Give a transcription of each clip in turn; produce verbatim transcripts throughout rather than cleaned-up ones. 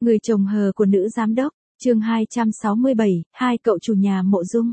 Người chồng hờ của nữ giám đốc, chương hai trăm sáu mươi bảy, hai cậu chủ nhà Mộ Dung.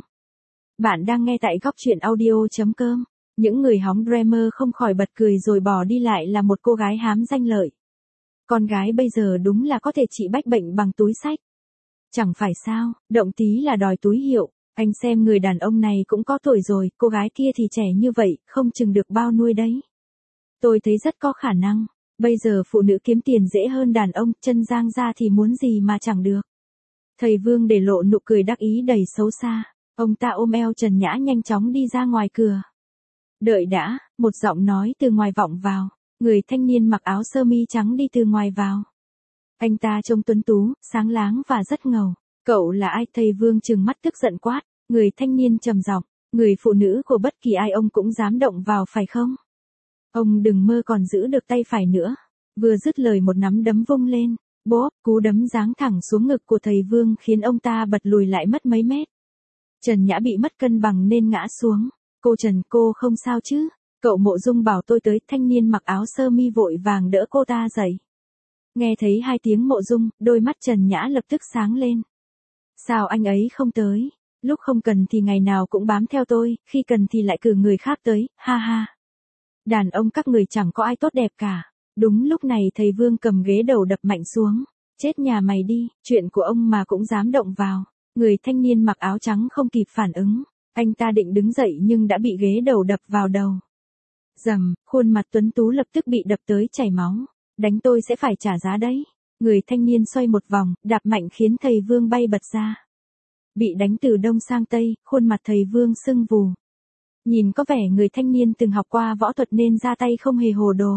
Bạn đang nghe tại góc truyện audio chấm com. Những người hóng Dreamer không khỏi bật cười rồi bỏ đi lại là một cô gái hám danh lợi. Con gái bây giờ đúng là có thể trị bách bệnh bằng túi xách. Chẳng phải sao, động tí là đòi túi hiệu, anh xem người đàn ông này cũng có tuổi rồi, cô gái kia thì trẻ như vậy, không chừng được bao nuôi đấy. Tôi thấy rất có khả năng. Bây giờ phụ nữ kiếm tiền dễ hơn đàn ông, chân giang ra thì muốn gì mà chẳng được. Thầy Vương để lộ nụ cười đắc ý đầy xấu xa. Ông ta ôm eo Trần Nhã nhanh chóng đi ra ngoài cửa. Đợi đã, một giọng nói từ ngoài vọng vào. Người thanh niên mặc áo sơ mi trắng đi từ ngoài vào. Anh ta trông tuấn tú, sáng láng và rất ngầu. Cậu là ai? Thầy Vương trừng mắt tức giận quát. Người thanh niên trầm giọng, người phụ nữ của bất kỳ ai ông cũng dám động vào phải không? Ông đừng mơ còn giữ được tay phải nữa. Vừa dứt lời một nắm đấm vung lên. Bốp, cú đấm giáng thẳng xuống ngực của thầy Vương khiến ông ta bật lùi lại mất mấy mét. Trần Nhã bị mất cân bằng nên ngã xuống. Cô Trần, cô không sao chứ? Cậu Mộ Dung bảo tôi tới. Thanh niên mặc áo sơ mi vội vàng đỡ cô ta dậy. Nghe thấy hai tiếng Mộ Dung, đôi mắt Trần Nhã lập tức sáng lên. Sao anh ấy không tới? Lúc không cần thì ngày nào cũng bám theo tôi, khi cần thì lại cử người khác tới, ha ha. Đàn ông các người chẳng có ai tốt đẹp cả. Đúng lúc này thầy Vương cầm ghế đầu đập mạnh xuống. Chết nhà mày đi, chuyện của ông mà cũng dám động vào. Người thanh niên mặc áo trắng không kịp phản ứng. Anh ta định đứng dậy nhưng đã bị ghế đầu đập vào đầu. Rầm, khuôn mặt tuấn tú lập tức bị đập tới chảy máu. Đánh tôi sẽ phải trả giá đấy. Người thanh niên xoay một vòng, đạp mạnh khiến thầy Vương bay bật ra. Bị đánh từ đông sang tây, khuôn mặt thầy Vương sưng vù. Nhìn có vẻ người thanh niên từng học qua võ thuật nên ra tay không hề hồ đồ.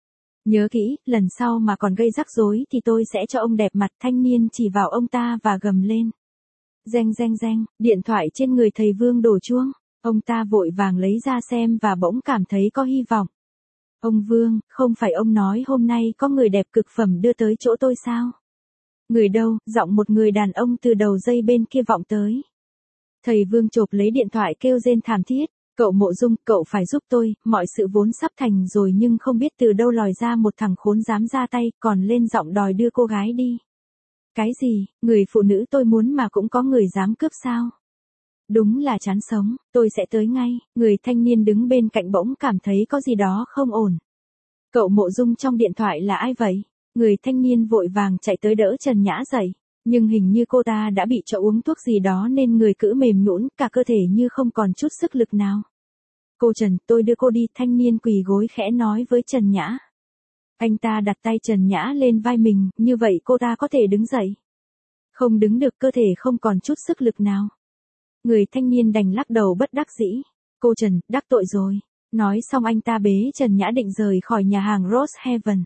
Nhớ kỹ, lần sau mà còn gây rắc rối thì tôi sẽ cho ông đẹp mặt. Thanh niên chỉ vào ông ta và gầm lên. Reng reng reng, điện thoại trên người thầy Vương đổ chuông. Ông ta vội vàng lấy ra xem và bỗng cảm thấy có hy vọng. Ông Vương, không phải ông nói hôm nay có người đẹp cực phẩm đưa tới chỗ tôi sao? Người đâu? Giọng một người đàn ông từ đầu dây bên kia vọng tới. Thầy Vương chộp lấy điện thoại kêu rên thảm thiết. Cậu Mộ Dung, cậu phải giúp tôi, mọi sự vốn sắp thành rồi nhưng không biết từ đâu lòi ra một thằng khốn dám ra tay, còn lên giọng đòi đưa cô gái đi. Cái gì, người phụ nữ tôi muốn mà cũng có người dám cướp sao? Đúng là chán sống, tôi sẽ tới ngay. Người thanh niên đứng bên cạnh bỗng cảm thấy có gì đó không ổn. Cậu Mộ Dung trong điện thoại là ai vậy? Người thanh niên vội vàng chạy tới đỡ Trần Nhã dậy. Nhưng hình như cô ta đã bị cho uống thuốc gì đó nên người cữ mềm nhũn, cả cơ thể như không còn chút sức lực nào. Cô Trần, tôi đưa cô đi. Thanh niên quỳ gối khẽ nói với Trần Nhã. Anh ta đặt tay Trần Nhã lên vai mình, như vậy cô ta có thể đứng dậy. Không đứng được, cơ thể không còn chút sức lực nào. Người thanh niên đành lắc đầu bất đắc dĩ. Cô Trần, đắc tội rồi. Nói xong anh ta bế Trần Nhã định rời khỏi nhà hàng Rose Heaven.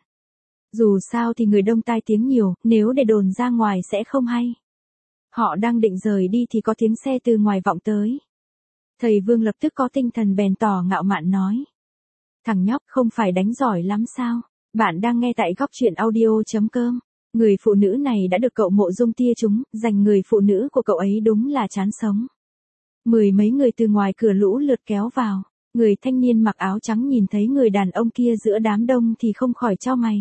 Dù sao thì người đông tai tiếng nhiều, nếu để đồn ra ngoài sẽ không hay. Họ đang định rời đi thì có tiếng xe từ ngoài vọng tới. Thầy Vương lập tức có tinh thần bèn tỏ ngạo mạn nói. Thằng nhóc không phải đánh giỏi lắm sao? Bạn đang nghe tại góc truyện audio chấm com. Người phụ nữ này đã được cậu Mộ Dung tia trúng, giành người phụ nữ của cậu ấy đúng là chán sống. Mười mấy người từ ngoài cửa lũ lượt kéo vào. Người thanh niên mặc áo trắng nhìn thấy người đàn ông kia giữa đám đông thì không khỏi chau mày.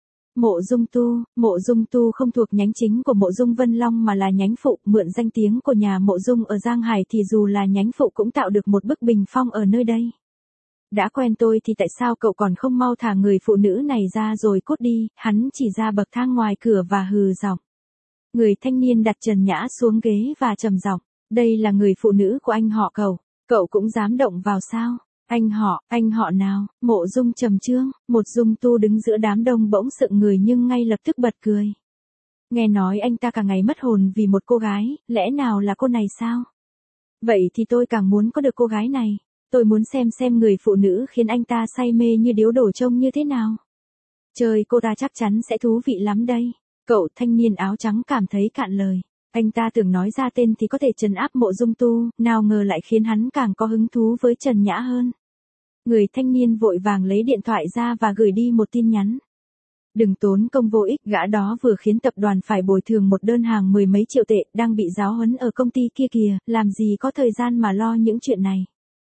Mộ Dung Tu, Mộ Dung Tu không thuộc nhánh chính của Mộ Dung Vân Long mà là nhánh phụ, mượn danh tiếng của nhà Mộ Dung ở Giang Hải thì dù là nhánh phụ cũng tạo được một bức bình phong ở nơi đây. Đã quen tôi thì tại sao cậu còn không mau thả người phụ nữ này ra rồi cút đi? Hắn chỉ ra bậc thang ngoài cửa và hừ giọng. Người thanh niên đặt Trần Nhã xuống ghế và trầm giọng, đây là người phụ nữ của anh họ cậu, cậu cũng dám động vào sao? Anh họ, anh họ nào? Mộ Dung trầm trương, một Dung Tu đứng giữa đám đông bỗng sững người nhưng ngay lập tức bật cười. Nghe nói anh ta cả ngày mất hồn vì một cô gái, lẽ nào là cô này sao? Vậy thì tôi càng muốn có được cô gái này. Tôi muốn xem xem người phụ nữ khiến anh ta say mê như điếu đổ trông như thế nào. Trời, cô ta chắc chắn sẽ thú vị lắm đây. Cậu thanh niên áo trắng cảm thấy cạn lời. Anh ta tưởng nói ra tên thì có thể trấn áp Mộ Dung Tu, nào ngờ lại khiến hắn càng có hứng thú với Trần Nhã hơn. Người thanh niên vội vàng lấy điện thoại ra và gửi đi một tin nhắn. Đừng tốn công vô ích, gã đó vừa khiến tập đoàn phải bồi thường một đơn hàng mười mấy triệu tệ, đang bị giáo huấn ở công ty kia kìa, làm gì có thời gian mà lo những chuyện này.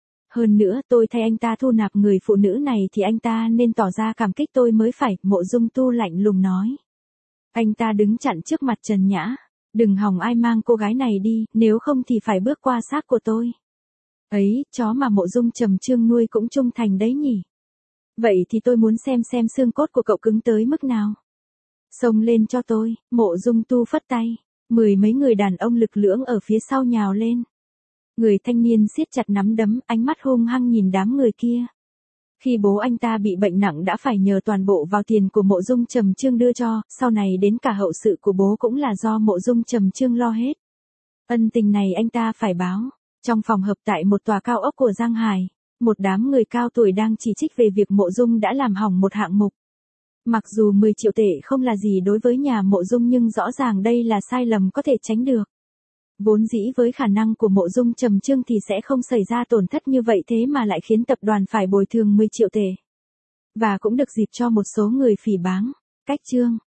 Hơn nữa, tôi thay anh ta thu nạp người phụ nữ này thì anh ta nên tỏ ra cảm kích tôi mới phải, Mộ Dung Tu lạnh lùng nói. Anh ta đứng chặn trước mặt Trần Nhã. Đừng hòng ai mang cô gái này đi, nếu không thì phải bước qua xác của tôi. Ấy, chó mà Mộ Dung Trầm Trương nuôi cũng trung thành đấy nhỉ. Vậy thì tôi muốn xem xem xương cốt của cậu cứng tới mức nào. Xông lên cho tôi, Mộ Dung Tu phất tay. Mười mấy người đàn ông lực lưỡng ở phía sau nhào lên. Người thanh niên siết chặt nắm đấm, ánh mắt hung hăng nhìn đám người kia. Khi bố anh ta bị bệnh nặng đã phải nhờ toàn bộ vào tiền của Mộ Dung Trầm Trương đưa cho, sau này đến cả hậu sự của bố cũng là do Mộ Dung Trầm Trương lo hết. Ân tình này anh ta phải báo. Trong phòng hợp tại một tòa cao ốc của Giang Hải, một đám người cao tuổi đang chỉ trích về việc Mộ Dung đã làm hỏng một hạng mục. Mặc dù mười triệu tệ không là gì đối với nhà Mộ Dung nhưng rõ ràng đây là sai lầm có thể tránh được. Vốn dĩ với khả năng của Mộ Dung Trầm Trương thì sẽ không xảy ra tổn thất như vậy thế mà lại khiến tập đoàn phải bồi thường mười triệu tệ. Và cũng được dịp cho một số người phỉ báng. Cách chương